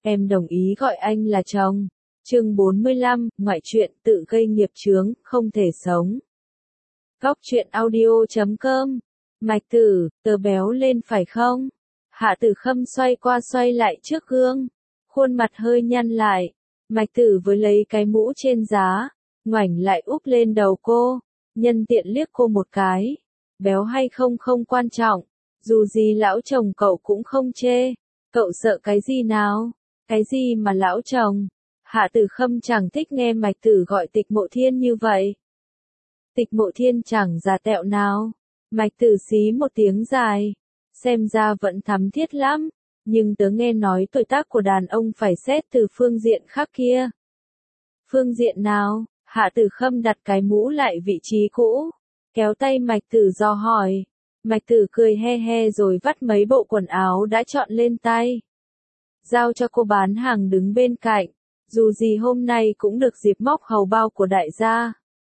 em đồng ý gọi anh là chồng. Chương 45, ngoại truyện tự gây nghiệp chướng, không thể sống. Góc truyện audio.com. Mạch Tử, tớ béo lên phải không? Hạ Tử Khâm xoay qua xoay lại trước gương, khuôn mặt hơi nhăn lại. Mạch Tử với lấy cái mũ trên giá, ngoảnh lại úp lên đầu cô, nhân tiện liếc cô một cái. Béo hay không không quan trọng, dù gì lão chồng cậu cũng không chê, cậu sợ cái gì nào? Cái gì mà lão chồng? Hạ Tử Khâm chẳng thích nghe Mạch Tử gọi Tịch Mộ Thiên như vậy. Tịch Mộ Thiên chẳng già tẹo nào. Mạch Tử xí một tiếng dài, xem ra vẫn thắm thiết lắm, nhưng tớ nghe nói tuổi tác của đàn ông phải xét từ phương diện khác kia. Phương diện nào? Hạ Tử Khâm đặt cái mũ lại vị trí cũ, kéo tay Mạch Tử dò hỏi. Mạch Tử cười he he rồi vắt mấy bộ quần áo đã chọn lên tay, giao cho cô bán hàng đứng bên cạnh, dù gì hôm nay cũng được dịp móc hầu bao của đại gia.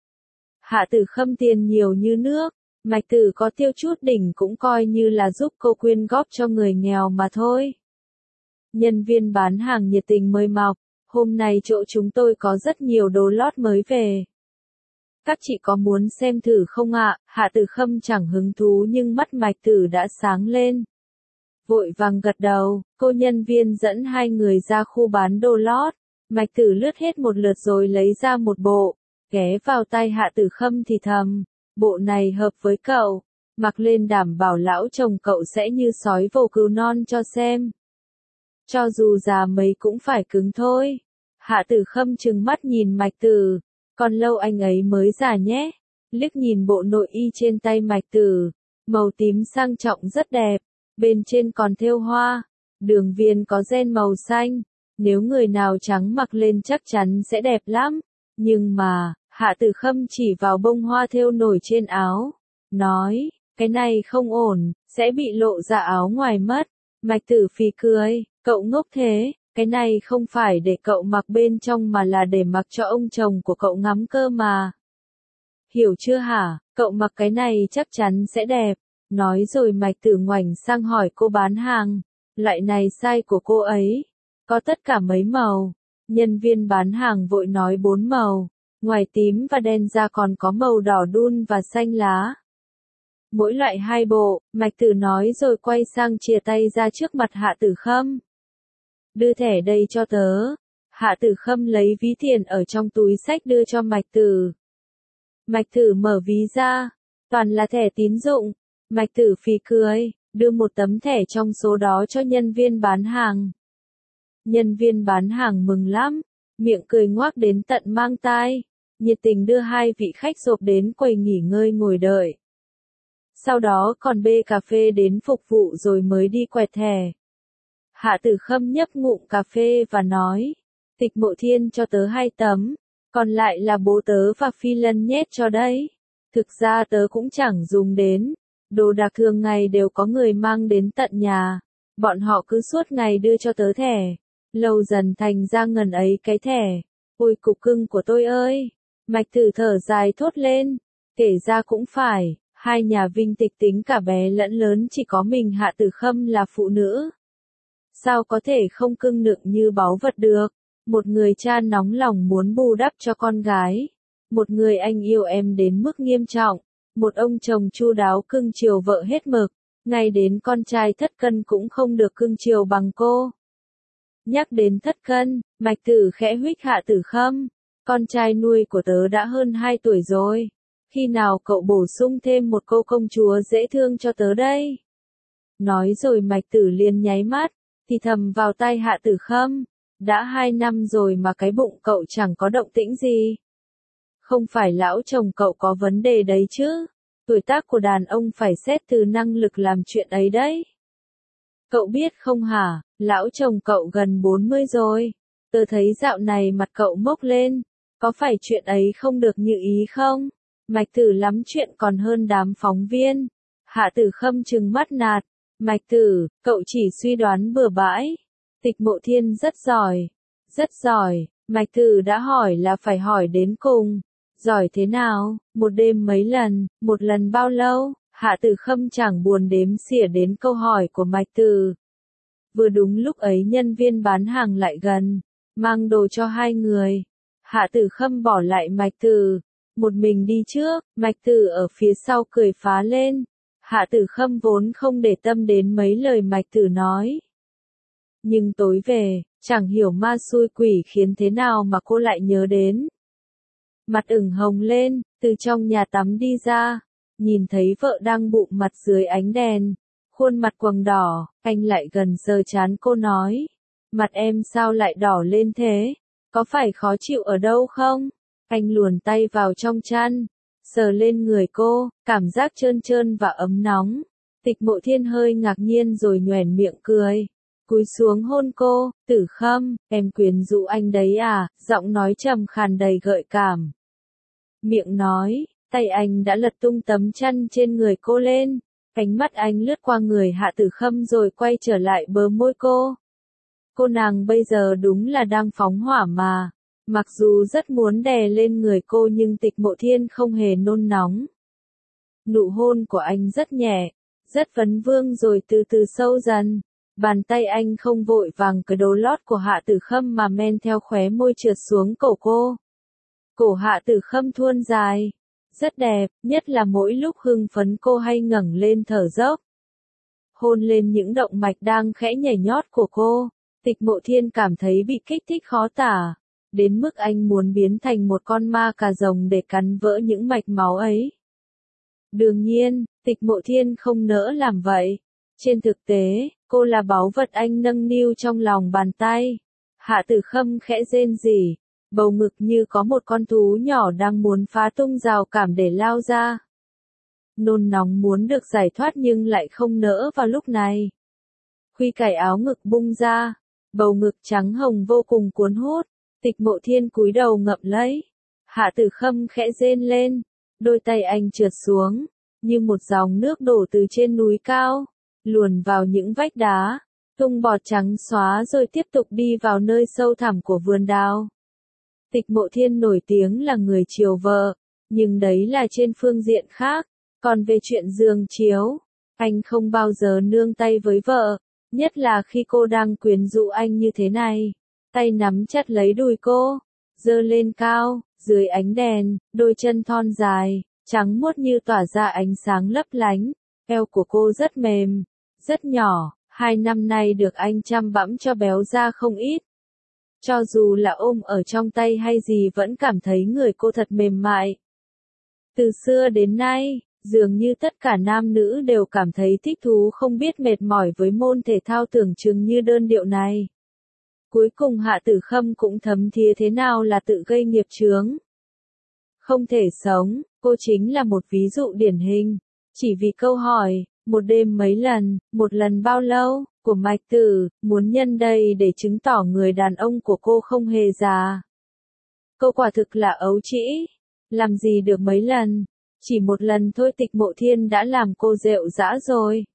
Hạ Tử Khâm tiền nhiều như nước, Mạch Tử có tiêu chút đỉnh cũng coi như là giúp cô quyên góp cho người nghèo mà thôi. Nhân viên bán hàng nhiệt tình mời mọc, hôm nay chỗ chúng tôi có rất nhiều đồ lót mới về. Các chị có muốn xem thử không ạ? Hạ Tử Khâm chẳng hứng thú nhưng mắt Mạch Tử đã sáng lên. Vội vàng gật đầu, cô nhân viên dẫn hai người ra khu bán đồ lót. Mạch Tử lướt hết một lượt rồi lấy ra một bộ, ghé vào tay Hạ Tử Khâm thì thầm, bộ này hợp với cậu, mặc lên đảm bảo lão chồng cậu sẽ như sói vồ cừu non cho xem. Cho dù già mấy cũng phải cứng thôi. Hạ Tử Khâm trừng mắt nhìn Mạch Tử, còn lâu anh ấy mới già nhé. Liếc nhìn bộ nội y trên tay Mạch Tử, màu tím sang trọng rất đẹp, bên trên còn thêu hoa, đường viền có ren màu xanh. Nếu người nào trắng mặc lên chắc chắn sẽ đẹp lắm, nhưng mà, Hạ Tử Khâm chỉ vào bông hoa thêu nổi trên áo, nói, cái này không ổn, sẽ bị lộ ra áo ngoài mất. Mạch Tử phì cười, cậu ngốc thế, cái này không phải để cậu mặc bên trong mà là để mặc cho ông chồng của cậu ngắm cơ mà. Hiểu chưa hả, cậu mặc cái này chắc chắn sẽ đẹp. Nói rồi Mạch Tử ngoảnh sang hỏi cô bán hàng, loại này size của cô ấy có tất cả mấy màu? Nhân viên bán hàng vội nói 4 màu, ngoài tím và đen ra còn có màu đỏ đun và xanh lá. Mỗi loại 2 bộ, Mạch Tử nói rồi quay sang chìa tay ra trước mặt Hạ Tử Khâm. Đưa thẻ đây cho tớ. Hạ Tử Khâm lấy ví tiền ở trong túi xách đưa cho Mạch Tử. Mạch Tử mở ví ra, toàn là thẻ tín dụng. Mạch Tử phì cười, đưa một tấm thẻ trong số đó cho nhân viên bán hàng. Nhân viên bán hàng mừng lắm, miệng cười ngoác đến tận mang tai, nhiệt tình đưa hai vị khách rộp đến quầy nghỉ ngơi ngồi đợi. Sau đó còn bê cà phê đến phục vụ rồi mới đi quẹt thẻ. Hạ Tử Khâm nhấp ngụm cà phê và nói, Tịch Mộ Thiên cho tớ 2 tấm, còn lại là bố tớ và Phi Lân nhét cho đấy. Thực ra tớ cũng chẳng dùng đến, đồ đạc thường ngày đều có người mang đến tận nhà, bọn họ cứ suốt ngày đưa cho tớ thẻ. Lâu dần thành ra ngần ấy cái thẻ. Ôi cục cưng của tôi ơi! Mạch Tử thở dài thốt lên. Kể ra cũng phải, hai nhà Vinh Tịch tính cả bé lẫn lớn chỉ có mình Hạ Tử Khâm là phụ nữ. Sao có thể không cưng nựng như báu vật được? Một người cha nóng lòng muốn bù đắp cho con gái. Một người anh yêu em đến mức nghiêm trọng. Một ông chồng chu đáo cưng chiều vợ hết mực. Ngay đến con trai thất cân cũng không được cưng chiều bằng cô. Nhắc đến thất cân, Mạch Tử khẽ huých Hạ Tử Khâm. Con trai nuôi của tớ đã hơn 2 tuổi rồi. Khi nào cậu bổ sung thêm một cô công chúa dễ thương cho tớ đây? Nói rồi Mạch Tử liền nháy mắt, thì thầm vào tai Hạ Tử Khâm. Đã 2 năm rồi mà cái bụng cậu chẳng có động tĩnh gì. Không phải lão chồng cậu có vấn đề đấy chứ? Tuổi tác của đàn ông phải xét từ năng lực làm chuyện ấy đấy. Cậu biết không hả, lão chồng cậu gần 40 rồi. Tớ thấy dạo này mặt cậu mốc lên. Có phải chuyện ấy không được như ý không? Mạch Tử lắm chuyện còn hơn đám phóng viên. Hạ Tử Khâm trừng mắt nạt. Mạch Tử, cậu chỉ suy đoán bừa bãi. Tịch Mộ Thiên rất giỏi. Rất giỏi. Mạch Tử đã hỏi là phải hỏi đến cùng. Giỏi thế nào? Một đêm mấy lần? Một lần bao lâu? Hạ Tử Khâm chẳng buồn đếm xỉa đến câu hỏi của Mạch Tử. Vừa đúng lúc ấy nhân viên bán hàng lại gần, mang đồ cho hai người. Hạ Tử Khâm bỏ lại Mạch Tử, một mình đi trước, Mạch Tử ở phía sau cười phá lên. Hạ Tử Khâm vốn không để tâm đến mấy lời Mạch Tử nói. Nhưng tối về, chẳng hiểu ma xui quỷ khiến thế nào mà cô lại nhớ đến. Mặt ửng hồng lên, từ trong nhà tắm đi ra, nhìn thấy vợ đang bụng mặt dưới ánh đèn, khuôn mặt quầng đỏ, anh lại gần sờ trán cô nói. Mặt em sao lại đỏ lên thế? Có phải khó chịu ở đâu không? Anh luồn tay vào trong chăn, sờ lên người cô, cảm giác trơn trơn và ấm nóng. Tịch Mộ Thiên hơi ngạc nhiên rồi nhoẻn miệng cười. Cúi xuống hôn cô, Tử Khâm, em quyến rũ anh đấy à, giọng nói trầm khàn đầy gợi cảm. Miệng nói, tay anh đã lật tung tấm chăn trên người cô lên, ánh mắt anh lướt qua người Hạ Tử Khâm rồi quay trở lại bờ môi cô. Cô nàng bây giờ đúng là đang phóng hỏa mà, mặc dù rất muốn đè lên người cô nhưng Tịch Mộ Thiên không hề nôn nóng. Nụ hôn của anh rất nhẹ, rất vấn vương rồi từ từ sâu dần. Bàn tay anh không vội vàng cởi đồ lót của Hạ Tử Khâm mà men theo khóe môi trượt xuống cổ cô. Cổ Hạ Tử Khâm thuôn dài, rất đẹp, nhất là mỗi lúc hưng phấn cô hay ngẩng lên thở dốc. Hôn lên những động mạch đang khẽ nhảy nhót của cô, Tịch Mộ Thiên cảm thấy bị kích thích khó tả, đến mức anh muốn biến thành một con ma cà rồng để cắn vỡ những mạch máu ấy. Đương nhiên, Tịch Mộ Thiên không nỡ làm vậy. Trên thực tế, cô là báu vật anh nâng niu trong lòng bàn tay. Hạ Tử Khâm khẽ rên rỉ, bầu ngực như có một con thú nhỏ đang muốn phá tung rào cảm để lao ra. Nôn nóng muốn được giải thoát nhưng lại không nỡ vào lúc này. Khuy cải áo ngực bung ra, bầu ngực trắng hồng vô cùng cuốn hút. Tịch Mộ Thiên cúi đầu ngậm lấy. Hạ Tử Khâm khẽ rên lên, đôi tay anh trượt xuống, như một dòng nước đổ từ trên núi cao, luồn vào những vách đá, tung bọt trắng xóa rồi tiếp tục đi vào nơi sâu thẳm của vườn đào. Tịch Mộ Thiên nổi tiếng là người chiều vợ, nhưng đấy là trên phương diện khác, còn về chuyện giường chiếu, anh không bao giờ nương tay với vợ, nhất là khi cô đang quyến rũ anh như thế này. Tay nắm chặt lấy đùi cô, giơ lên cao, dưới ánh đèn, đôi chân thon dài, trắng muốt như tỏa ra ánh sáng lấp lánh, eo của cô rất mềm, rất nhỏ, 2 năm nay được anh chăm bẵm cho béo ra không ít. Cho dù là ôm ở trong tay hay gì vẫn cảm thấy người cô thật mềm mại. Từ xưa đến nay, dường như tất cả nam nữ đều cảm thấy thích thú không biết mệt mỏi với môn thể thao tưởng chừng như đơn điệu này. Cuối cùng Hạ Tử Khâm cũng thấm thía thế nào là tự gây nghiệp chướng. Không thể sống, cô chính là một ví dụ điển hình. Chỉ vì câu hỏi, một đêm mấy lần, một lần bao lâu, của Mạch Tử, muốn nhân đây để chứng tỏ người đàn ông của cô không hề già. Cô quả thực là ấu trĩ. Làm gì được mấy lần, chỉ một lần thôi Tịch Mộ Thiên đã làm cô rệu rã rồi.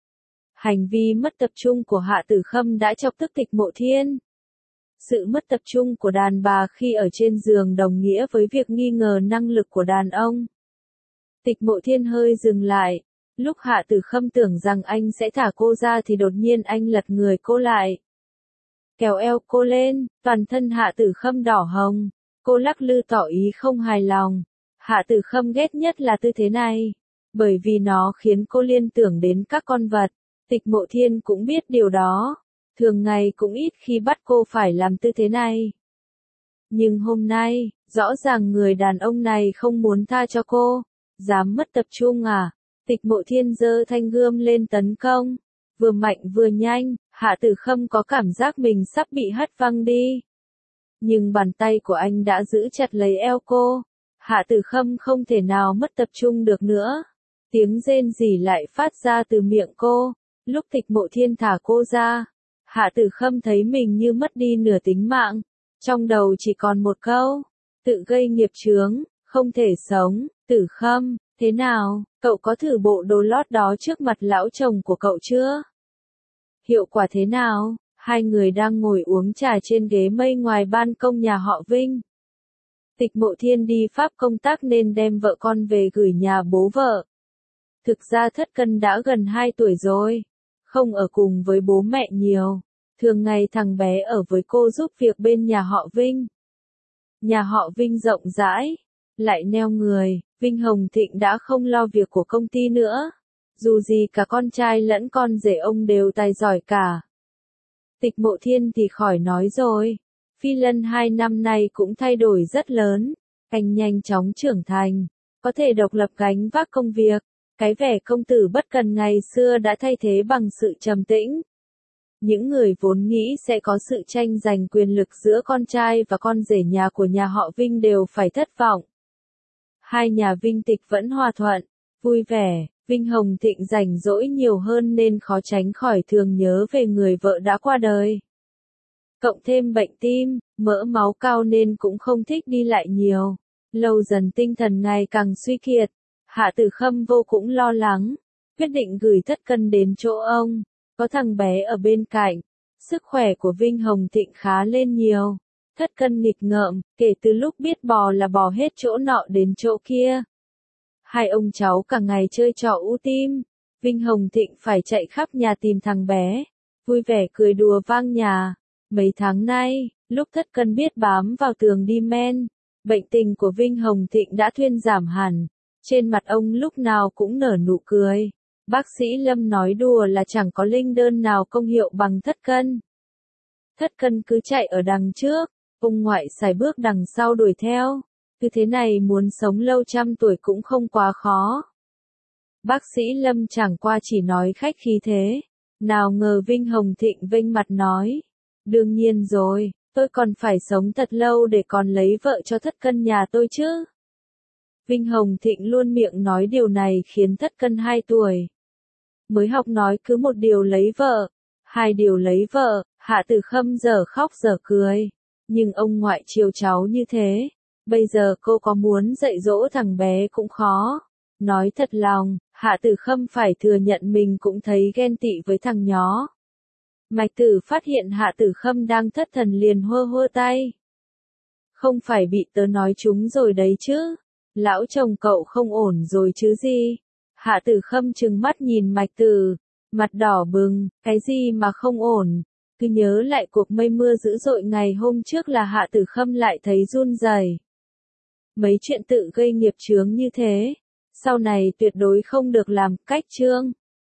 Hành vi mất tập trung của Hạ Tử Khâm đã chọc tức Tịch Mộ Thiên. Sự mất tập trung của đàn bà khi ở trên giường đồng nghĩa với việc nghi ngờ năng lực của đàn ông. Tịch Mộ Thiên hơi dừng lại. Lúc Hạ Tử Khâm tưởng rằng anh sẽ thả cô ra thì đột nhiên anh lật người cô lại. Kéo eo cô lên, toàn thân Hạ Tử Khâm đỏ hồng. Cô lắc lư tỏ ý không hài lòng. Hạ Tử Khâm ghét nhất là tư thế này. Bởi vì nó khiến cô liên tưởng đến các con vật. Tịch Mộ Thiên cũng biết điều đó. Thường ngày cũng ít khi bắt cô phải làm tư thế này. Nhưng hôm nay, rõ ràng người đàn ông này không muốn tha cho cô. Dám mất tập trung à? Tịch Mộ Thiên giơ thanh gươm lên tấn công. Vừa mạnh vừa nhanh, Hạ Tử Khâm có cảm giác mình sắp bị hất văng đi. Nhưng bàn tay của anh đã giữ chặt lấy eo cô. Hạ Tử Khâm không thể nào mất tập trung được nữa. Tiếng rên rỉ lại phát ra từ miệng cô. Lúc Tịch Mộ Thiên thả cô ra, Hạ Tử Khâm thấy mình như mất đi nửa tính mạng. Trong đầu chỉ còn một câu. Tự gây nghiệp chướng, không thể sống. Tử Khâm, thế nào, cậu có thử bộ đồ lót đó trước mặt lão chồng của cậu chưa? Hiệu quả thế nào? Hai người đang ngồi uống trà trên ghế mây ngoài ban công nhà họ Vinh. Tịch Mộ Thiên đi Pháp công tác nên đem vợ con về gửi nhà bố vợ. Thực ra Thất Cân đã gần 2 tuổi rồi. không ở cùng với bố mẹ nhiều. Thường ngày thằng bé ở với cô giúp việc bên nhà họ Vinh. Nhà họ Vinh rộng rãi, lại neo người, Vinh Hồng Thịnh đã không lo việc của công ty nữa. Dù gì cả con trai lẫn con rể ông đều tài giỏi cả. Tịch Mộ Thiên thì khỏi nói rồi. Phi Lân 2 năm nay cũng thay đổi rất lớn. Anh nhanh chóng trưởng thành, có thể độc lập gánh vác công việc. Cái vẻ công tử bất cần ngày xưa đã thay thế bằng sự trầm tĩnh. Những người vốn nghĩ sẽ có sự tranh giành quyền lực giữa con trai và con rể nhà của nhà họ Vinh đều phải thất vọng. Hai nhà Vinh Tịch vẫn hòa thuận, vui vẻ. Vinh Hồng Thịnh rảnh rỗi nhiều hơn nên khó tránh khỏi thường nhớ về người vợ đã qua đời. Cộng thêm bệnh tim, mỡ máu cao nên cũng không thích đi lại nhiều. Lâu dần tinh thần ngày càng suy kiệt. Hạ Tử Khâm vô cũng lo lắng. Quyết định gửi Thất Cân đến chỗ ông. Có thằng bé ở bên cạnh. Sức khỏe của Vinh Hồng Thịnh khá lên nhiều. Thất Cân nghịch ngợm, kể từ lúc biết bò là bò hết chỗ nọ đến chỗ kia. Hai ông cháu cả ngày chơi trò u tim. Vinh Hồng Thịnh phải chạy khắp nhà tìm thằng bé. Vui vẻ cười đùa vang nhà. Mấy tháng nay, lúc Thất Cân biết bám vào tường đi men, bệnh tình của Vinh Hồng Thịnh đã thuyên giảm hẳn. Trên mặt ông lúc nào cũng nở nụ cười. Bác sĩ Lâm nói đùa là chẳng có linh đơn nào công hiệu bằng Thất Cân. Thất Cân cứ chạy ở đằng trước, ông ngoại sải bước đằng sau đuổi theo. Cứ thế này muốn sống lâu trăm tuổi cũng không quá khó. Bác sĩ Lâm chẳng qua chỉ nói khách khí thế. Nào ngờ Vinh Hồng Thịnh vênh mặt nói. Đương nhiên rồi, tôi còn phải sống thật lâu để còn lấy vợ cho Thất Cân nhà tôi chứ. Vinh Hồng Thịnh luôn miệng nói điều này khiến Thất Cân 2 tuổi. Mới học nói cứ một điều lấy vợ, 2 điều lấy vợ, Hạ Tử Khâm giờ khóc giờ cười. Nhưng ông ngoại chiều cháu như thế. Bây giờ cô có muốn dạy dỗ thằng bé cũng khó. Nói thật lòng, Hạ Tử Khâm phải thừa nhận mình cũng thấy ghen tị với thằng nhó. Mạch Tử phát hiện Hạ Tử Khâm đang thất thần liền hơ tay. Không phải bị tớ nói trúng rồi đấy chứ. Lão chồng cậu không ổn rồi chứ gì. Hạ Tử Khâm trừng mắt nhìn Mạch Tử, mặt đỏ bừng, cái gì mà không ổn. Cứ nhớ lại cuộc mây mưa dữ dội ngày hôm trước là Hạ Tử Khâm lại thấy run rẩy. Mấy chuyện tự gây nghiệp chướng như thế, sau này tuyệt đối không được làm, cách chương.